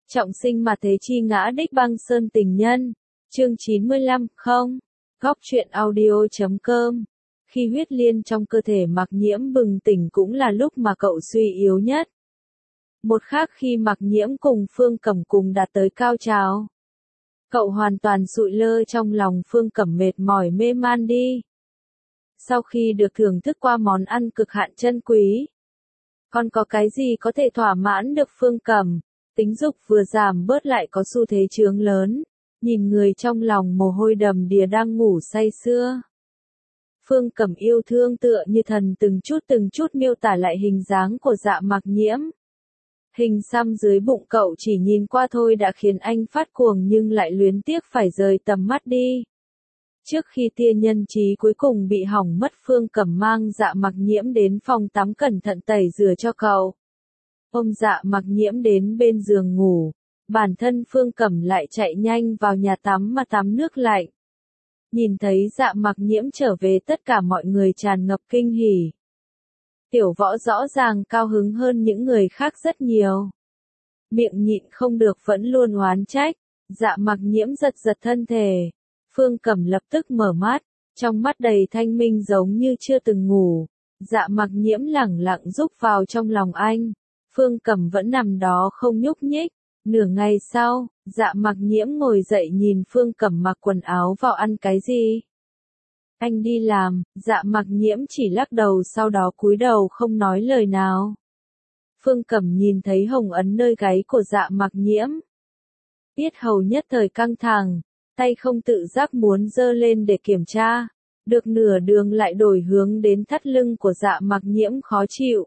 Trọng sinh mà thế chi ngã đích băng sơn tình nhân. Chương 95, không. Góc truyện audio.com. Khi huyết liên trong cơ thể Mạc Nhiễm bừng tỉnh cũng là lúc mà cậu suy yếu nhất. Một khác khi Mạc Nhiễm cùng Phương Cẩm cùng đạt tới cao trào. Cậu hoàn toàn sụi lơ trong lòng Phương Cẩm mệt mỏi mê man đi. Sau khi được thưởng thức qua món ăn cực hạn chân quý, còn có cái gì có thể thỏa mãn được Phương Cẩm? Tính dục vừa giảm bớt lại có xu thế chướng lớn, nhìn người trong lòng mồ hôi đầm đìa đang ngủ say sưa. Phương Cẩm yêu thương tựa như thần từng chút miêu tả lại hình dáng của Dạ Mạc Nhiễm. Hình xăm dưới bụng cậu chỉ nhìn qua thôi đã khiến anh phát cuồng nhưng lại luyến tiếc phải rời tầm mắt đi. Trước khi tia nhân trí cuối cùng bị hỏng mất, Phương Cẩm mang Dạ Mạc Nhiễm đến phòng tắm cẩn thận tẩy rửa cho cậu. Ôm Dạ Mạc Nhiễm đến bên giường ngủ, bản thân Phương Cẩm lại chạy nhanh vào nhà tắm mà tắm nước lạnh. Nhìn thấy Dạ Mạc Nhiễm trở về, tất cả mọi người tràn ngập kinh hỉ. Tiểu Võ rõ ràng cao hứng hơn những người khác rất nhiều. Miệng nhịn không được vẫn luôn oán trách. Dạ Mạc Nhiễm giật thân thể. Phương Cẩm lập tức mở mắt, trong mắt đầy thanh minh giống như chưa từng ngủ. Dạ Mạc Nhiễm lẳng lặng rúc vào trong lòng anh. Phương Cẩm vẫn nằm đó không nhúc nhích. Nửa ngày sau, Dạ Mạc Nhiễm ngồi dậy nhìn Phương Cẩm mặc quần áo vào ăn cái gì. Anh đi làm. Dạ Mạc Nhiễm chỉ lắc đầu, sau đó cúi đầu không nói lời nào. Phương Cẩm nhìn thấy hồng ấn nơi gáy của Dạ Mạc Nhiễm. Yết hầu nhất thời căng thẳng, tay không tự giác muốn giơ lên để kiểm tra. Được nửa đường lại đổi hướng đến thắt lưng của Dạ Mạc Nhiễm khó chịu.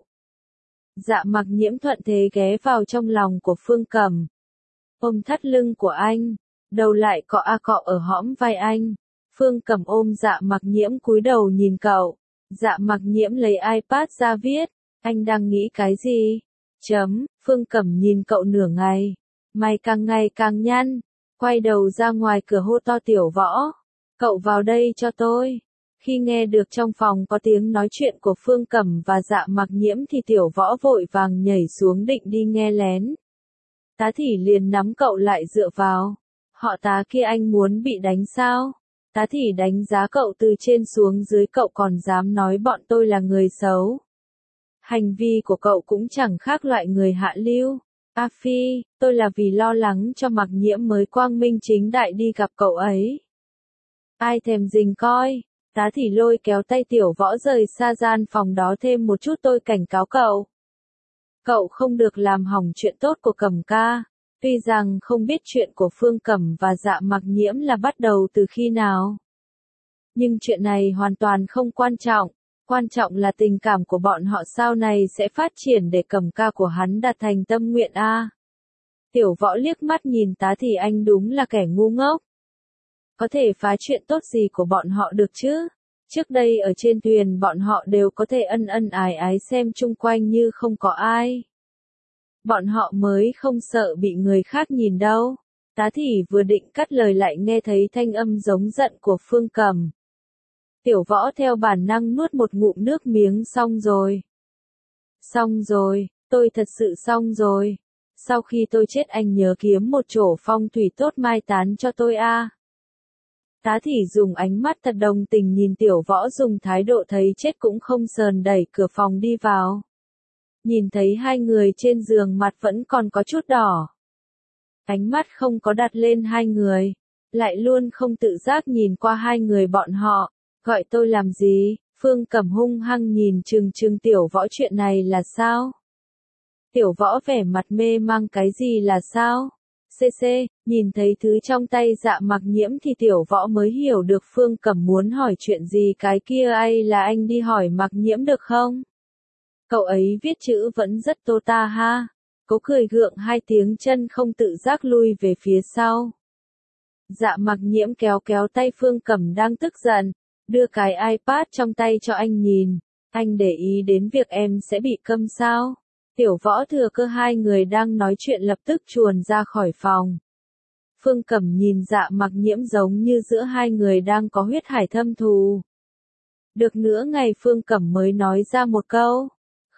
Dạ Mạc Nhiễm thuận thế ghé vào trong lòng của Phương Cẩm. Ôm thắt lưng của anh, đầu lại cọ ở hõm vai anh. Phương Cẩm ôm Dạ Mạc Nhiễm cúi đầu nhìn cậu. Dạ Mạc Nhiễm lấy iPad ra viết, anh đang nghĩ cái gì? Phương Cẩm nhìn cậu nửa ngày, mày càng ngày càng nhăn, quay đầu ra ngoài cửa hô to Tiểu Võ, cậu vào đây cho tôi. Khi nghe được trong phòng có tiếng nói chuyện của Phương Cẩm và Dạ Mạc Nhiễm thì Tiểu Võ vội vàng nhảy xuống định đi nghe lén. Tá Thỉ liền nắm cậu lại dựa vào. Họ Tá kia, anh muốn bị đánh sao? Tá Thỉ đánh giá cậu từ trên xuống dưới, cậu còn dám nói bọn tôi là người xấu. Hành vi của cậu cũng chẳng khác loại người hạ lưu. A Phi, tôi là vì lo lắng cho Mạc Nhiễm mới quang minh chính đại đi gặp cậu ấy. Ai thèm rình coi. Tá Thỉ lôi kéo tay Tiểu Võ rời xa gian phòng đó thêm một chút, tôi cảnh cáo cậu. Cậu không được làm hỏng chuyện tốt của Cẩm ca. Tuy rằng không biết chuyện của Phương Cẩm và Dạ Mạc Nhiễm là bắt đầu từ khi nào. Nhưng chuyện này hoàn toàn không quan trọng. Quan trọng là tình cảm của bọn họ sau này sẽ phát triển để Cẩm ca của hắn đạt thành tâm nguyện a. Tiểu Võ liếc mắt nhìn Tá Thỉ, anh đúng là kẻ ngu ngốc. Có thể phá chuyện tốt gì của bọn họ được chứ? Trước đây ở trên thuyền bọn họ đều có thể ân ái xem chung quanh như không có ai. Bọn họ mới không sợ bị người khác nhìn đâu. Tá Thỉ vừa định cắt lời lại nghe thấy thanh âm giống giận của Phương Cẩm. Tiểu Võ theo bản năng nuốt một ngụm nước miếng. Xong rồi. Xong rồi, tôi thật sự xong rồi. Sau khi tôi chết anh nhớ kiếm một chỗ phong thủy tốt mai tán cho tôi a. Tá Thỉ dùng ánh mắt thật đồng tình nhìn Tiểu Võ dùng thái độ thấy chết cũng không sờn, đẩy cửa phòng đi vào. Nhìn thấy hai người trên giường, mặt vẫn còn có chút đỏ. Ánh mắt không có đặt lên hai người, lại luôn không tự giác nhìn qua hai người bọn họ. Gọi tôi làm gì? Phương Cẩm hung hăng nhìn chừng Tiểu Võ, chuyện này là sao? Tiểu Võ vẻ mặt mê mang, cái gì là sao? Nhìn thấy thứ trong tay Dạ Mạc Nhiễm thì Tiểu Võ mới hiểu được Phương Cẩm muốn hỏi chuyện gì. Cái kia ai là anh đi hỏi Mạc Nhiễm được không? Cậu ấy viết chữ vẫn rất tô ta ha. Cố cười gượng hai tiếng, chân không tự giác lui về phía sau. Dạ Mạc Nhiễm kéo tay Phương Cẩm đang tức giận, đưa cái iPad trong tay cho anh nhìn. Anh để ý đến việc em sẽ bị câm sao? Tiểu Võ thừa cơ hai người đang nói chuyện lập tức chuồn ra khỏi phòng. Phương Cẩm nhìn Dạ Mạc Nhiễm giống như giữa hai người đang có huyết hải thâm thù. Được nửa ngày Phương Cẩm mới nói ra một câu.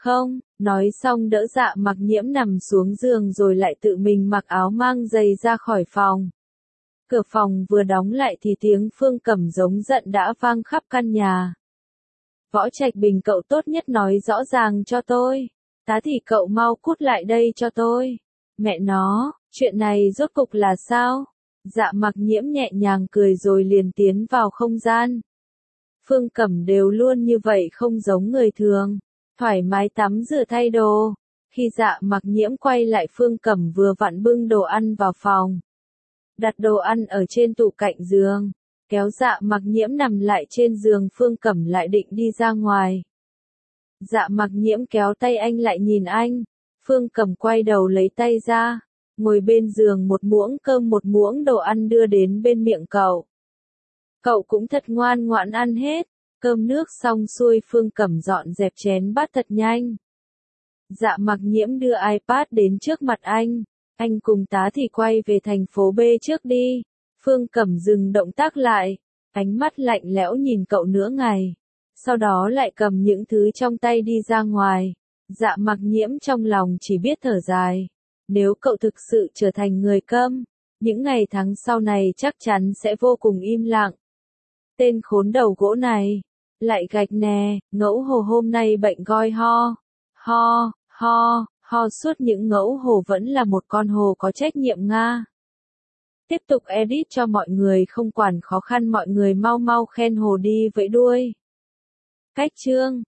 Không, nói xong đỡ Dạ Mặc Nhiễm nằm xuống giường rồi lại tự mình mặc áo mang giày ra khỏi phòng. Cửa phòng vừa đóng lại thì tiếng Phương Cẩm giống giận đã vang khắp căn nhà. Võ Trạch Bình cậu tốt nhất nói rõ ràng cho tôi. Tá thì cậu mau cút lại đây cho tôi. Mẹ nó, chuyện này rốt cục là sao? Dạ Mặc Nhiễm nhẹ nhàng cười rồi liền tiến vào không gian. Phương Cẩm đều luôn như vậy không giống người thường. Thoải mái tắm rửa thay đồ. Khi Dạ Mặc Nhiễm quay lại Phương Cẩm vừa vặn bưng đồ ăn vào phòng. Đặt đồ ăn ở trên tủ cạnh giường. Kéo Dạ Mặc Nhiễm nằm lại trên giường Phương Cẩm lại định đi ra ngoài. Dạ Mặc Nhiễm kéo tay anh lại nhìn anh. Phương Cẩm quay đầu lấy tay ra. Ngồi bên giường một muỗng cơm một muỗng đồ ăn đưa đến bên miệng cậu. Cậu cũng thật ngoan ngoãn ăn hết. Cơm nước xong xuôi Phương Cẩm dọn dẹp chén bát thật nhanh. Dạ Mặc Nhiễm đưa iPad đến trước mặt anh. Anh cùng Tá thì quay về thành phố B trước đi. Phương Cẩm dừng động tác lại. Ánh mắt lạnh lẽo nhìn cậu nửa ngày. Sau đó lại cầm những thứ trong tay đi ra ngoài. Dạ Mặc Nhiễm trong lòng chỉ biết thở dài. Nếu cậu thực sự trở thành người câm, những ngày tháng sau này chắc chắn sẽ vô cùng im lặng. Tên khốn đầu gỗ này. Lại gạch nè, Ngẫu Hồ hôm nay bệnh goi ho. Ho, ho, ho suốt những Ngẫu Hồ vẫn là một con hồ có trách nhiệm Nga. Tiếp tục edit cho mọi người không quản khó khăn mọi người mau mau khen hồ đi vẫy đuôi. Cách chương